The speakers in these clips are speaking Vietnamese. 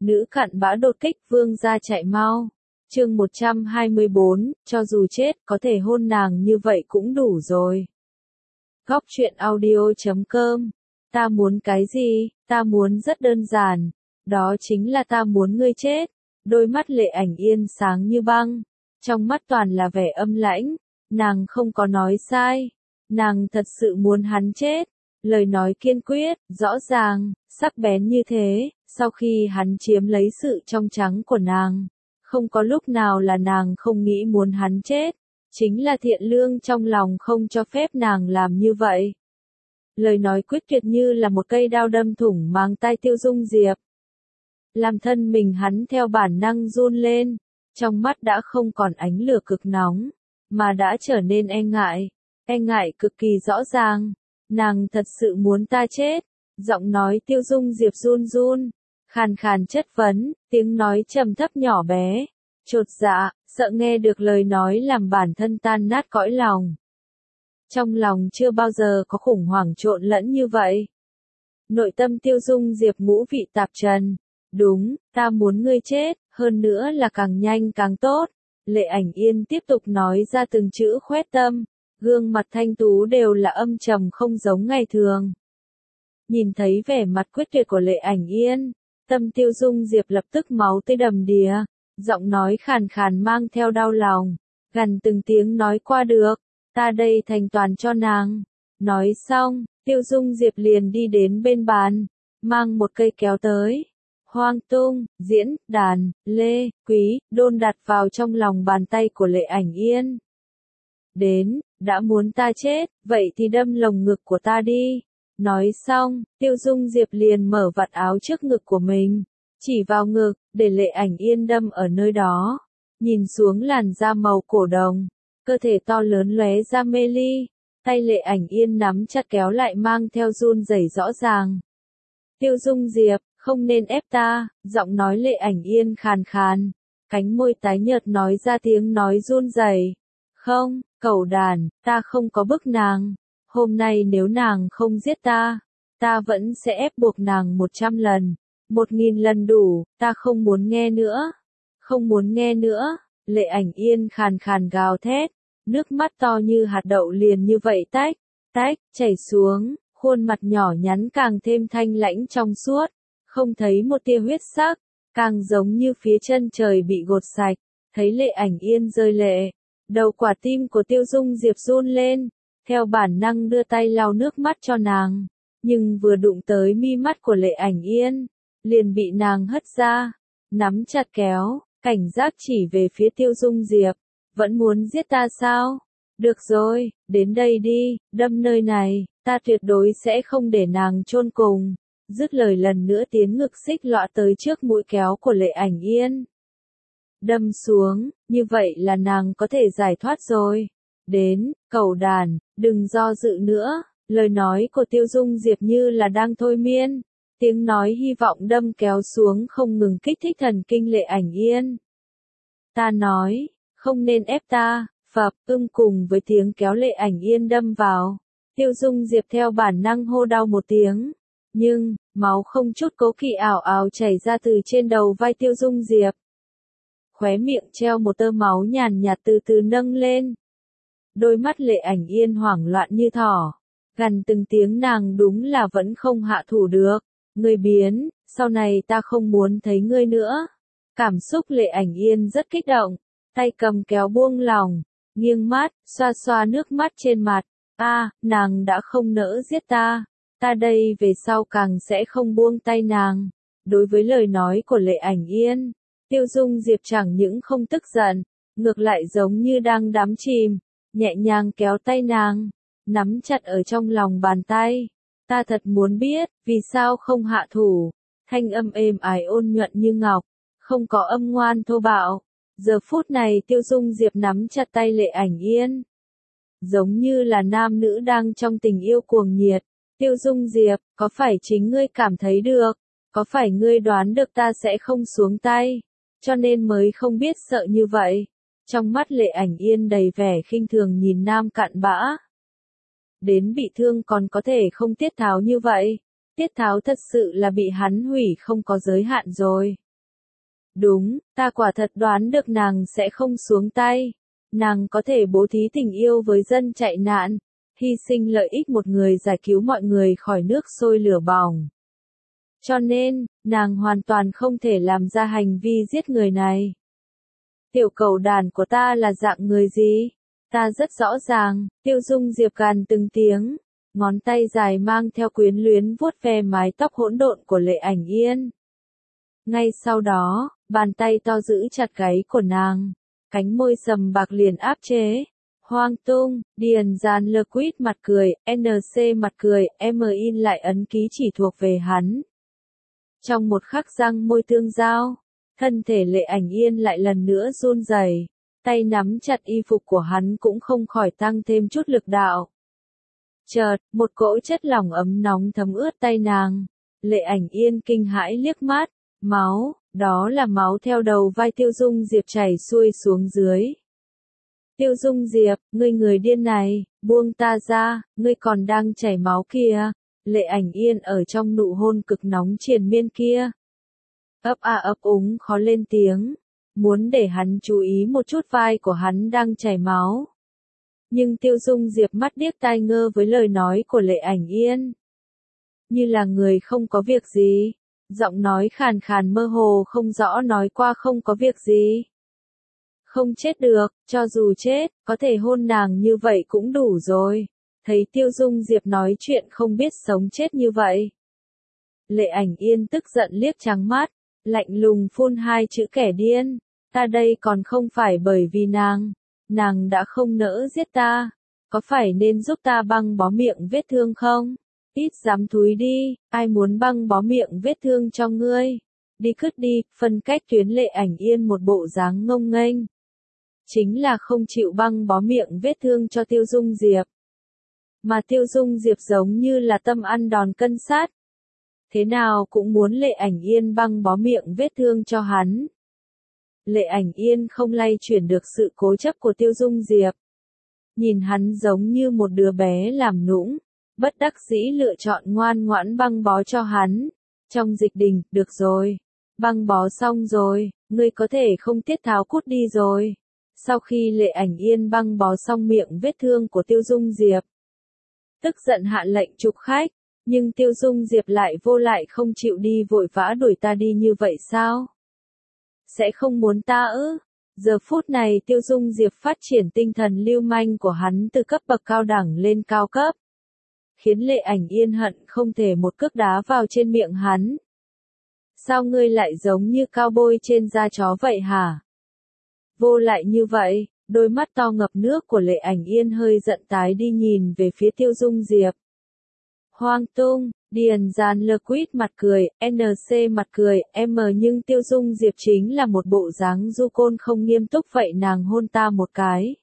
Nữ cặn bã đột kích vương gia chạy mau. Chương 124, cho dù chết, có thể hôn nàng như vậy cũng đủ rồi. Góc truyện audio.com. Ta muốn cái gì? Ta muốn rất đơn giản. Đó chính là ta muốn ngươi chết. Đôi mắt Lệ Ảnh Yên sáng như băng. Trong mắt toàn là vẻ âm lãnh. Nàng không có nói sai. Nàng thật sự muốn hắn chết. Lời nói kiên quyết, rõ ràng, sắc bén như thế. Sau khi hắn chiếm lấy sự trong trắng của nàng, không có lúc nào là nàng không nghĩ muốn hắn chết. Chính là thiện lương trong lòng không cho phép nàng làm như vậy. Lời nói quyết tuyệt như là một cây đao đâm thủng màng tai Tiêu Dung Diệp. Làm thân mình hắn theo bản năng run lên, trong mắt đã không còn ánh lửa cực nóng, mà đã trở nên e ngại cực kỳ rõ ràng. Nàng thật sự muốn ta chết. Giọng nói Tiêu Dung Diệp run run, khàn khàn chất vấn, tiếng nói trầm thấp nhỏ bé, chột dạ, sợ nghe được lời nói làm bản thân tan nát cõi lòng. Trong lòng chưa bao giờ có khủng hoảng trộn lẫn như vậy. Nội tâm Tiêu Dung Diệp ngũ vị tạp trần. Đúng, ta muốn ngươi chết, hơn nữa là càng nhanh càng tốt. Lệ Ảnh Yên tiếp tục nói ra từng chữ khoét tâm, gương mặt thanh tú đều là âm trầm không giống ngày thường. Nhìn thấy vẻ mặt quyết tuyệt của Lệ Ảnh Yên, tâm Tiêu Dung Diệp lập tức máu tươi đầm đìa, giọng nói khàn khàn mang theo đau lòng, gằn từng tiếng nói qua được, ta đây thành toàn cho nàng. Nói xong, Tiêu Dung Diệp liền đi đến bên bàn, mang một cây kéo tới. Hoang Tung, Diễn, Đàn, Lê, Quý, đôn đặt vào trong lòng bàn tay của Lệ Ảnh Yên. Đến, đã muốn ta chết, vậy thì đâm lồng ngực của ta đi. Nói xong, Tiêu Dung Diệp liền mở vạt áo trước ngực của mình, chỉ vào ngực, để Lệ Ảnh Yên đâm ở nơi đó. Nhìn xuống làn da màu cổ đồng, cơ thể to lớn lóe ra mê ly, tay Lệ Ảnh Yên nắm chặt kéo lại mang theo run rẩy rõ ràng. Tiêu Dung Diệp, không nên ép ta, giọng nói Lệ Ảnh Yên khàn khàn, cánh môi tái nhợt nói ra tiếng nói run rẩy. Không, cẩu đàn, ta không có bức nàng. Hôm nay nếu nàng không giết ta, ta vẫn sẽ ép buộc nàng 100 lần, 1000 lần đủ, ta không muốn nghe nữa. Không muốn nghe nữa, Lệ Ảnh Yên khàn khàn gào thét, nước mắt to như hạt đậu liền như vậy tách, chảy xuống, khuôn mặt nhỏ nhắn càng thêm thanh lãnh trong suốt, không thấy một tia huyết sắc, càng giống như phía chân trời bị gột sạch. Thấy Lệ Ảnh Yên rơi lệ, đầu quả tim của Tiêu Dung Diệp run lên, theo bản năng đưa tay lau nước mắt cho nàng, nhưng vừa đụng tới mi mắt của Lệ Ảnh Yên, liền bị nàng hất ra, nắm chặt kéo, cảnh giác chỉ về phía Tiêu Dung Diệp, vẫn muốn giết ta sao? Được rồi, đến đây đi, đâm nơi này, ta tuyệt đối sẽ không để nàng chôn cùng. Dứt lời lần nữa tiến ngực xích lọa tới trước mũi kéo của Lệ Ảnh Yên. Đâm xuống, như vậy là nàng có thể giải thoát rồi. Đến, cẩu đàn, đừng do dự nữa, lời nói của Tiêu Dung Diệp như là đang thôi miên, tiếng nói hy vọng đâm kéo xuống không ngừng kích thích thần kinh Lệ Ảnh Yên. Ta nói, không nên ép ta, phập, cùng với tiếng kéo Lệ Ảnh Yên đâm vào. Tiêu Dung Diệp theo bản năng hô đau một tiếng, nhưng, máu không chút cố kỵ ảo ảo chảy ra từ trên đầu vai Tiêu Dung Diệp. Khóe miệng treo một tơ máu nhàn nhạt từ từ nâng lên. Đôi mắt Lệ Ảnh Yên hoảng loạn như thỏ, gằn từng tiếng nàng đúng là vẫn không hạ thủ được. Ngươi biến, sau này ta không muốn thấy ngươi nữa. Cảm xúc Lệ Ảnh Yên rất kích động, tay cầm kéo buông lỏng, nghiêng mắt, xoa xoa nước mắt trên mặt. Nàng đã không nỡ giết ta, ta đây về sau càng sẽ không buông tay nàng. Đối với lời nói của Lệ Ảnh Yên, Tiêu Dung Diệp chẳng những không tức giận, ngược lại giống như đang đắm chìm, nhẹ nhàng kéo tay nàng, nắm chặt ở trong lòng bàn tay. Ta thật muốn biết, vì sao không hạ thủ. Thanh âm êm ái ôn nhuận như ngọc, không có âm ngoan thô bạo. Giờ phút này Tiêu Dung Diệp nắm chặt tay Lệ Ảnh Yên, giống như là nam nữ đang trong tình yêu cuồng nhiệt. Tiêu Dung Diệp, có phải chính ngươi cảm thấy được? Có phải ngươi đoán được ta sẽ không xuống tay, cho nên mới không biết sợ như vậy? Trong mắt Lệ Ảnh Yên đầy vẻ khinh thường nhìn nam cặn bã. Đến bị thương còn có thể không tiết tháo như vậy. Tiết tháo thật sự là bị hắn hủy không có giới hạn rồi. Đúng, ta quả thật đoán được nàng sẽ không xuống tay. Nàng có thể bố thí tình yêu với dân chạy nạn, hy sinh lợi ích một người giải cứu mọi người khỏi nước sôi lửa bỏng. Cho nên, nàng hoàn toàn không thể làm ra hành vi giết người này. Tiểu cầu đàn của ta là dạng người gì? Ta rất rõ ràng, Tiêu Dung Diệp gằn từng tiếng, ngón tay dài mang theo quyến luyến vuốt ve mái tóc hỗn độn của Lệ Ảnh Yên. Ngay sau đó, bàn tay to giữ chặt gáy của nàng, cánh môi sầm bạc liền áp chế. Hoang tung, Điền Giàn Lơ Quýt mặt cười, NC mặt cười, in lại ấn ký chỉ thuộc về hắn. Trong một khắc răng môi tương giao, thân thể Lệ Ảnh Yên lại lần nữa run rẩy, tay nắm chặt y phục của hắn cũng không khỏi tăng thêm chút lực đạo. Chợt, một cỗ chất lỏng ấm nóng thấm ướt tay nàng. Lệ Ảnh Yên kinh hãi liếc mắt, máu, đó là máu theo đầu vai Tiêu Dung Diệp chảy xuôi xuống dưới. Tiêu Dung Diệp, ngươi người điên này, buông ta ra, ngươi còn đang chảy máu kìa. Lệ Ảnh Yên ở trong nụ hôn cực nóng triền miên kia. Ấp a ấp úng khó lên tiếng, muốn để hắn chú ý một chút vai của hắn đang chảy máu. Nhưng Tiêu Dung Diệp mắt điếc tai ngơ với lời nói của Lệ Ảnh Yên. Như là người không có việc gì, giọng nói khàn khàn mơ hồ không rõ nói qua không có việc gì. Không chết được, cho dù chết, có thể hôn nàng như vậy cũng đủ rồi. Thấy Tiêu Dung Diệp nói chuyện không biết sống chết như vậy. Lệ Ảnh Yên tức giận liếc trắng mắt, lạnh lùng phun hai chữ kẻ điên. Ta đây còn không phải bởi vì nàng đã không nỡ giết ta. Có phải nên giúp ta băng bó miệng vết thương không? Ít dám thúi đi, ai muốn băng bó miệng vết thương cho ngươi? Đi cứt đi, phân cách tuyến Lệ Ảnh Yên một bộ dáng ngông nghênh. Chính là không chịu băng bó miệng vết thương cho Tiêu Dung Diệp. Mà Tiêu Dung Diệp giống như là tâm ăn đòn cân sát. Thế nào cũng muốn Lệ Ảnh Yên băng bó miệng vết thương cho hắn. Lệ Ảnh Yên không lay chuyển được sự cố chấp của Tiêu Dung Diệp. Nhìn hắn giống như một đứa bé làm nũng, bất đắc dĩ lựa chọn ngoan ngoãn băng bó cho hắn. Trong dịch đình, được rồi. Băng bó xong rồi, ngươi có thể không tiết tháo cút đi rồi. Sau khi Lệ Ảnh Yên băng bó xong miệng vết thương của Tiêu Dung Diệp, tức giận hạ lệnh trục khách, nhưng Tiêu Dung Diệp lại vô lại không chịu đi vội vã đuổi ta đi như vậy sao? Sẽ không muốn ta ư? Giờ phút này Tiêu Dung Diệp phát triển tinh thần lưu manh của hắn từ cấp bậc cao đẳng lên cao cấp, khiến Lệ Ảnh Yên hận không thể một cước đá vào trên miệng hắn. Sao ngươi lại giống như cao bôi trên da chó vậy hả? Vô lại như vậy, đôi mắt to ngập nước của Lệ Ảnh Yên hơi giận tái đi nhìn về phía Tiêu Dung Diệp. Hoang tung, Điền Giàn Lơ Quýt mặt cười, NC mặt cười, nhưng Tiêu Dung Diệp chính là một bộ dáng du côn không nghiêm túc vậy nàng hôn ta một cái.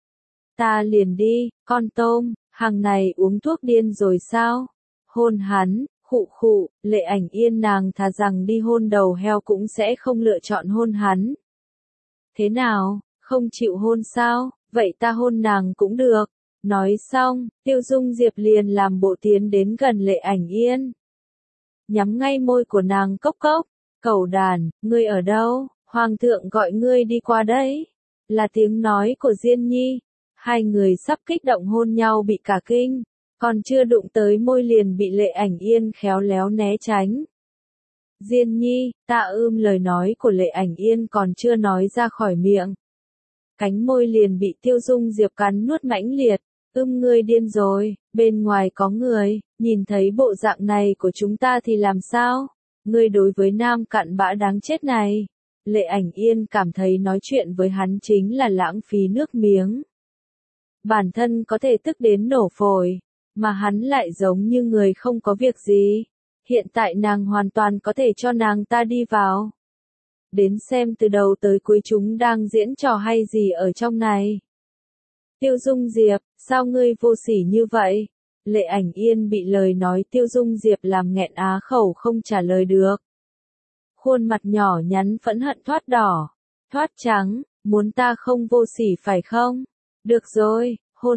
Ta liền đi, con tôm, hàng này uống thuốc điên rồi sao? Hôn hắn, khụ khụ, Lệ Ảnh Yên nàng thà rằng đi hôn đầu heo cũng sẽ không lựa chọn hôn hắn. Thế nào, không chịu hôn sao? Vậy ta hôn nàng cũng được. Nói xong, Tiêu Dung Diệp liền làm bộ tiến đến gần Lệ Ảnh Yên. Nhắm ngay môi của nàng cốc cốc. Cẩu đàn, ngươi ở đâu? Hoàng thượng gọi ngươi đi qua đấy. Là tiếng nói của Diên Nhi. Hai người sắp kích động hôn nhau bị cả kinh. Còn chưa đụng tới môi liền bị Lệ Ảnh Yên khéo léo né tránh. Diên Nhi, ta lời nói của Lệ Ảnh Yên còn chưa nói ra khỏi miệng. Cánh môi liền bị Tiêu Dung Diệp cắn nuốt mãnh liệt. Ngươi điên rồi, bên ngoài có người, nhìn thấy bộ dạng này của chúng ta thì làm sao? Ngươi đối với nam cặn bã đáng chết này. Lệ Ảnh Yên cảm thấy nói chuyện với hắn chính là lãng phí nước miếng. Bản thân có thể tức đến nổ phổi, mà hắn lại giống như người không có việc gì. Hiện tại nàng hoàn toàn có thể cho nàng ta đi vào. Đến xem từ đầu tới cuối chúng đang diễn trò hay gì ở trong này. Tiêu Dung Diệp, sao ngươi vô sỉ như vậy? Lệ Ảnh Yên bị lời nói Tiêu Dung Diệp làm nghẹn á khẩu không trả lời được. Khuôn mặt nhỏ nhắn phẫn hận thoát đỏ, thoát trắng, muốn ta không vô sỉ phải không? Được rồi,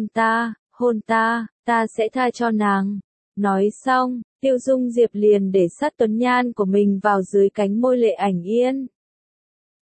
hôn ta, ta sẽ tha cho nàng. Nói xong, Tiêu Dung Diệp liền để sát tuấn nhan của mình vào dưới cánh môi Lệ Ảnh Yên.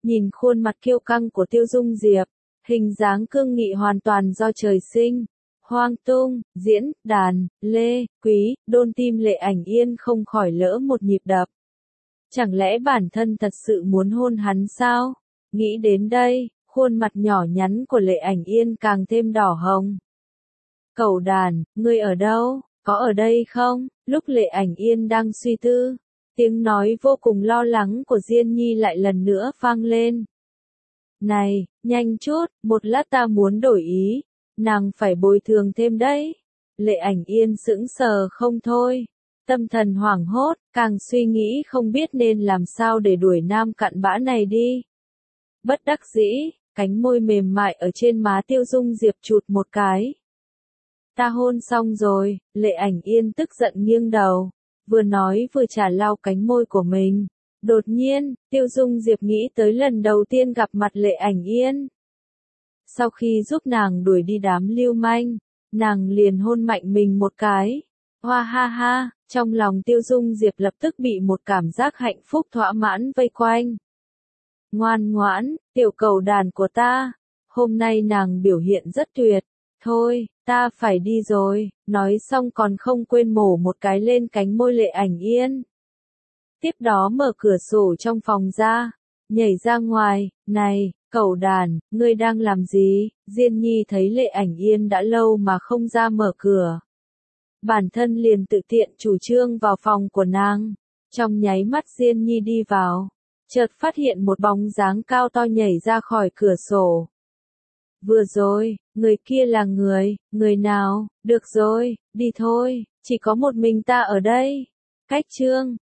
Nhìn khuôn mặt kiêu căng của Tiêu Dung Diệp, hình dáng cương nghị hoàn toàn do trời sinh. Hoang tung, diễn, đàn, lê, quý, đôn tim Lệ Ảnh Yên không khỏi lỡ một nhịp đập. Chẳng lẽ bản thân thật sự muốn hôn hắn sao? Nghĩ đến đây, khuôn mặt nhỏ nhắn của Lệ Ảnh Yên càng thêm đỏ hồng. Cẩu đàn, ngươi ở đâu? Có ở đây không? Lúc Lệ Ảnh Yên đang suy tư, tiếng nói vô cùng lo lắng của Diên Nhi lại lần nữa vang lên. Này, nhanh chút, một lát ta muốn đổi ý, nàng phải bồi thường thêm đấy. Lệ Ảnh Yên sững sờ không thôi, tâm thần hoảng hốt, càng suy nghĩ không biết nên làm sao để đuổi nam cặn bã này đi. Bất đắc dĩ, cánh môi mềm mại ở trên má Tiêu Dung Diệp chụt một cái. Ta hôn xong rồi, Lệ Ảnh Yên tức giận nghiêng đầu, vừa nói vừa trả lau cánh môi của mình. Đột nhiên, Tiêu Dung Diệp nghĩ tới lần đầu tiên gặp mặt Lệ Ảnh Yên. Sau khi giúp nàng đuổi đi đám lưu manh, nàng liền hôn mạnh mình một cái. Hoa ha ha, trong lòng Tiêu Dung Diệp lập tức bị một cảm giác hạnh phúc thỏa mãn vây quanh. Ngoan ngoãn, tiểu cẩu đàn của ta, hôm nay nàng biểu hiện rất tuyệt. Thôi, ta phải đi rồi, nói xong còn không quên mổ một cái lên cánh môi Lệ Ảnh Yên. Tiếp đó mở cửa sổ trong phòng ra, nhảy ra ngoài, này, cẩu đàn, ngươi đang làm gì? Diên Nhi thấy Lệ Ảnh Yên đã lâu mà không ra mở cửa. Bản thân liền tự tiện chủ trương vào phòng của nàng. Trong nháy mắt Diên Nhi đi vào, chợt phát hiện một bóng dáng cao to nhảy ra khỏi cửa sổ. Vừa rồi, người kia là người nào? Được rồi, đi thôi, chỉ có một mình ta ở đây. Cách chương